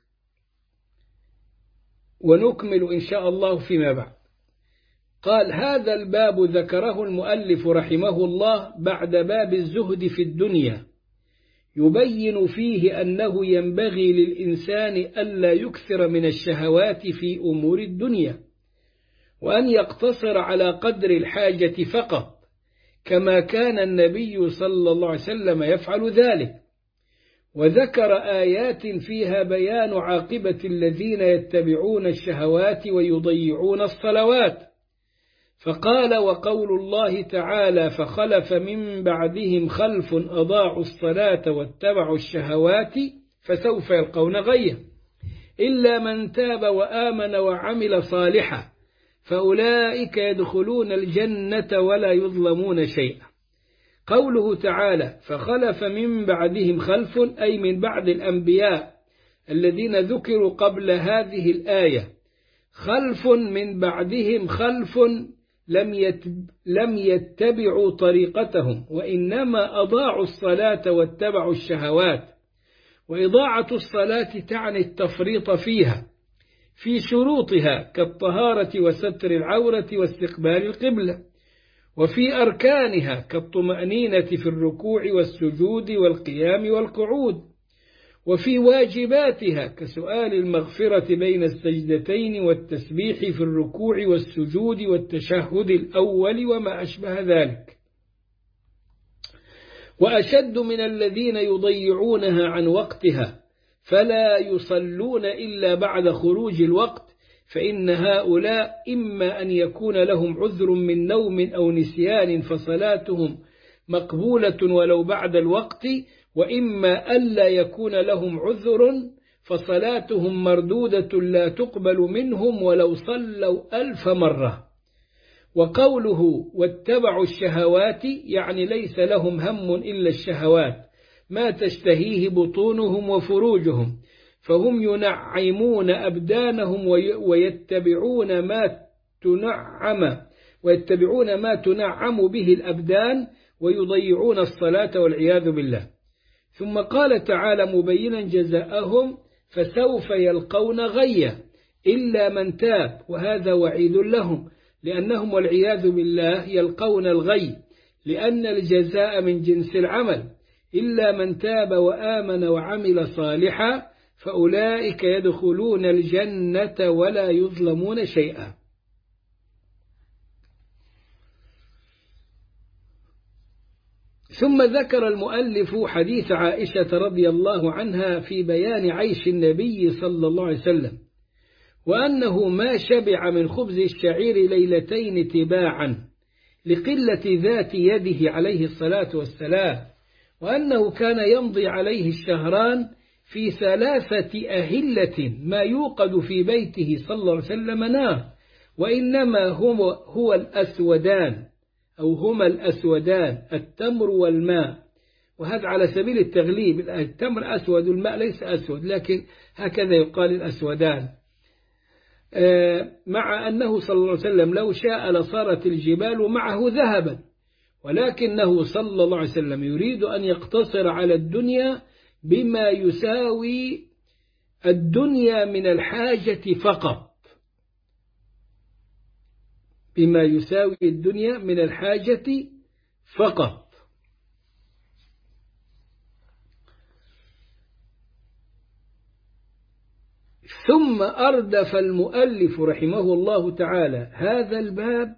ونكمل إن شاء الله فيما بعد. قال: هذا الباب ذكره المؤلف رحمه الله بعد باب الزهد في الدنيا، يبين فيه أنه ينبغي للإنسان ألا يكثر من الشهوات في أمور الدنيا، وأن يقتصر على قدر الحاجة فقط، كما كان النبي صلى الله عليه وسلم يفعل ذلك. وذكر آيات فيها بيان عاقبة الذين يتبعون الشهوات ويضيعون الصلوات، فقال: وقول الله تعالى: فخلف من بعدهم خلف أضاعوا الصلاة واتبعوا الشهوات فسوف يلقون غيا إلا من تاب وآمن وعمل صالحا فأولئك يدخلون الجنة ولا يظلمون شيئا. قوله تعالى: فخلف من بعدهم خلف، أي من بعد الأنبياء الذين ذكروا قبل هذه الآية. خلف من بعدهم خلف لم يتبعوا طريقتهم، وإنما أضاعوا الصلاة واتبعوا الشهوات. وإضاعة الصلاة تعني التفريط فيها في شروطها كالطهارة وستر العورة واستقبال القبلة، وفي أركانها كالطمأنينة في الركوع والسجود والقيام والقعود، وفي واجباتها كسؤال المغفرة بين السجدتين والتسبيح في الركوع والسجود والتشهد الأول وما أشبه ذلك. وأشد من الذين يضيعونها عن وقتها فلا يصلون إلا بعد خروج الوقت، فإن هؤلاء إما أن يكون لهم عذر من نوم أو نسيان فصلاتهم مقبولة ولو بعد الوقت، وإما ألا يكون لهم عذر فصلاتهم مردودة لا تقبل منهم ولو صلوا 1000 مرة. وقوله واتبعوا الشهوات يعني ليس لهم هم إلا الشهوات ما تشتهيه بطونهم وفروجهم، فهم ينعمون أبدانهم ويتبعون ما تنعم به الأبدان ويضيعون الصلاة والعياذ بالله. ثم قال تعالى مبينا جزاءهم: فسوف يلقون غيا إلا من تاب، وهذا وعيد لهم لأنهم والعياذ بالله يلقون الغي، لأن الجزاء من جنس العمل. إلا من تاب وآمن وعمل صالحا فأولئك يدخلون الجنة ولا يظلمون شيئا. ثم ذكر المؤلف حديث عائشة رضي الله عنها في بيان عيش النبي صلى الله عليه وسلم، وأنه ما شبع من خبز الشعير ليلتين تباعا لقلة ذات يده عليه الصلاة والسلام، وأنه كان يمضي عليه الشهران في 3 أهلة ما يوقد في بيته صلى الله عليه وسلم نار، وإنما هو الأسودان أو هما الأسودان التمر والماء، وهذا على سبيل التغليب، التمر أسود والماء ليس أسود، لكن هكذا يقال الأسودان. مع أنه صلى الله عليه وسلم لو شاء لصارت الجبال معه ذهبا، ولكنه صلى الله عليه وسلم يريد أن يقتصر على الدنيا بما يساوي الدنيا من الحاجة فقط، بما يساوي الدنيا من الحاجة فقط. ثم أردف المؤلف رحمه الله تعالى هذا الباب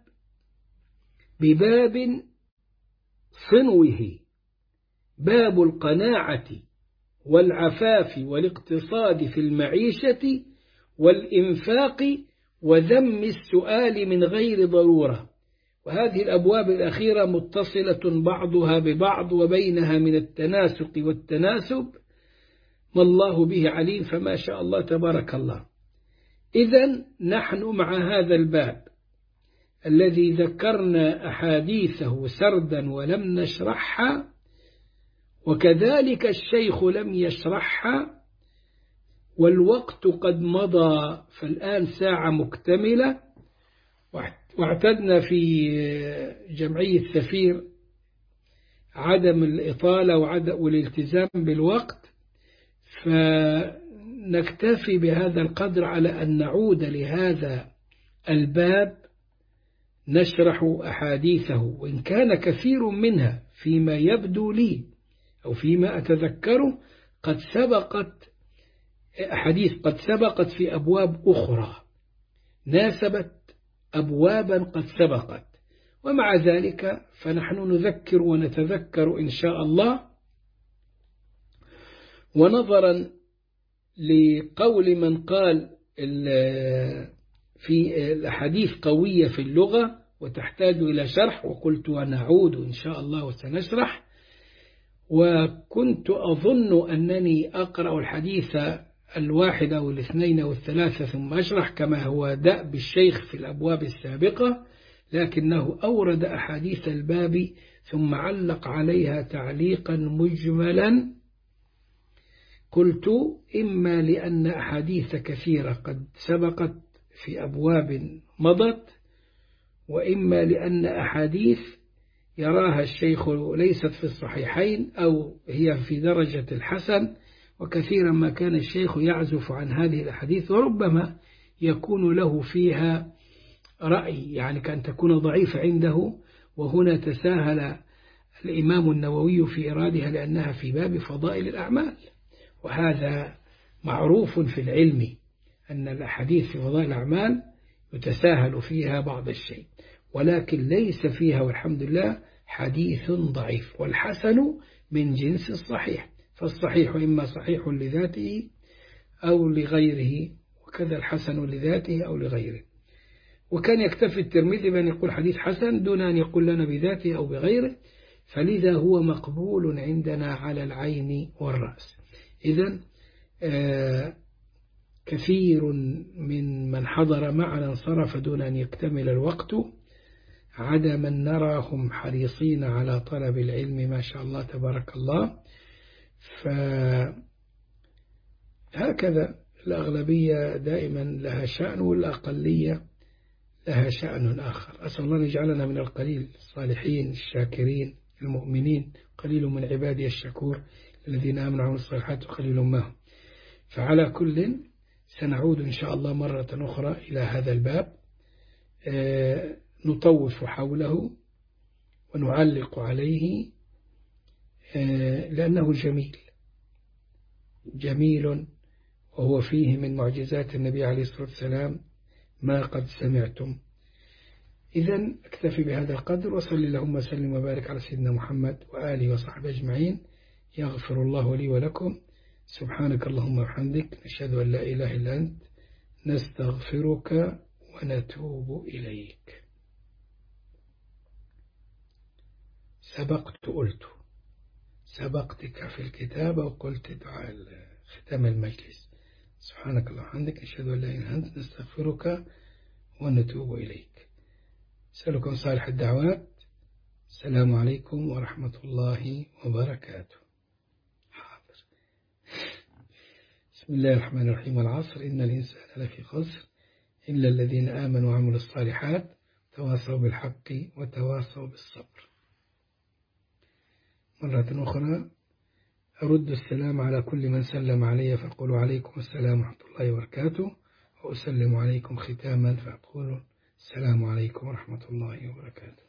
بباب صنوه، باب القناعة والعفاف والاقتصاد في المعيشة والإنفاق وذم السؤال من غير ضرورة. وهذه الأبواب الأخيرة متصلة بعضها ببعض وبينها من التناسق والتناسب ما الله به عليم، فما شاء الله تبارك الله. إذن نحن مع هذا الباب الذي ذكرنا أحاديثه سردا ولم نشرحها، وكذلك الشيخ لم يشرحها، والوقت قد مضى، فالآن ساعة مكتملة، واعتدنا في جمعية سفير عدم الإطالة والالتزام بالوقت، فنكتفي بهذا القدر على أن نعود لهذا الباب نشرح أحاديثه، وإن كان كثير منها فيما يبدو لي أو فيما أتذكره قد سبقت أحاديث قد سبقت في أبواب أخرى ناسبت أبوابا قد سبقت، ومع ذلك فنحن نذكر ونتذكر إن شاء الله. ونظرا لقول من قال في الأحاديث قوية في اللغة وتحتاج إلى شرح، وقلت ونعود إن شاء الله وسنشرح، وكنت أظن أنني أقرأ الحديث الواحد أو الاثنين أو الثلاثة ثم أشرح كما هو دأب الشيخ في الأبواب السابقة، لكنه أورد أحاديث الباب ثم علق عليها تعليقا مجملا. قلت إما لأن أحاديث كثيرة قد سبقت في أبواب مضت، وإما لأن أحاديث يراها الشيخ ليست في الصحيحين أو هي في درجة الحسن، وكثيرا ما كان الشيخ يعزف عن هذه الأحاديث وربما يكون له فيها رأي، يعني كأن تكون ضعيفة عنده، وهنا تساهل الإمام النووي في إرادها لأنها في باب فضائل الأعمال، وهذا معروف في العلم أن الأحاديث في فضائل الأعمال يتساهل فيها بعض الشيء، ولكن ليس فيها والحمد لله حديث ضعيف، والحسن من جنس الصحيح، فالصحيح إما صحيح لذاته أو لغيره، وكذا الحسن لذاته أو لغيره. وكان يكتفي الترمذي بأن يقول حديث حسن دون أن يقول لنا بذاته أو بغيره، فلذا هو مقبول عندنا على العين والرأس. إذن كثير من حضر معنا انصرف دون أن يكتمل الوقت، عدا من نراهم حريصين على طلب العلم ما شاء الله تبارك الله. فهكذا الأغلبية دائما لها شأن والأقلية لها شأن آخر. أسأل الله أن يجعلنا من القليل الصالحين الشاكرين المؤمنين، قليل من عبادي الشكور الذين آمنوا وعملوا الصالحات وقليل ما هم. فعلى كل سنعود إن شاء الله مرة أخرى إلى هذا الباب، نطوف حوله ونعلق عليه، لأنه جميل وهو فيه من معجزات النبي عليه الصلاة والسلام ما قد سمعتم. إذن أكتفي بهذا القدر، وصلي اللهم وسلم وبارك على سيدنا محمد وآله وصحبه أجمعين. يغفر الله لي ولكم. سبحانك اللهم وبحمدك، نشهد أن لا إله إلا أنت، نستغفرك ونتوب إليك. سبقتك في الكتاب وقلت دعاء ختام المجلس. سبحانك اللهم وبحمدك، نشهد أن لا إله إلا أنت، نستغفرك ونتوب إليك. أسألكم صالح الدعوات. السلام عليكم ورحمة الله وبركاته. حاضر. بسم الله الرحمن الرحيم. والعصر إن الإنسان لفي خسر إلا الذين آمنوا وعملوا الصالحات تواصوا بالحق وتواصوا بالصبر. مرة أخرى أرد السلام على كل من سلم علي، فأقول عليكم السلام ورحمة الله وبركاته، وأسلم عليكم ختاما فأقول السلام عليكم ورحمة الله وبركاته.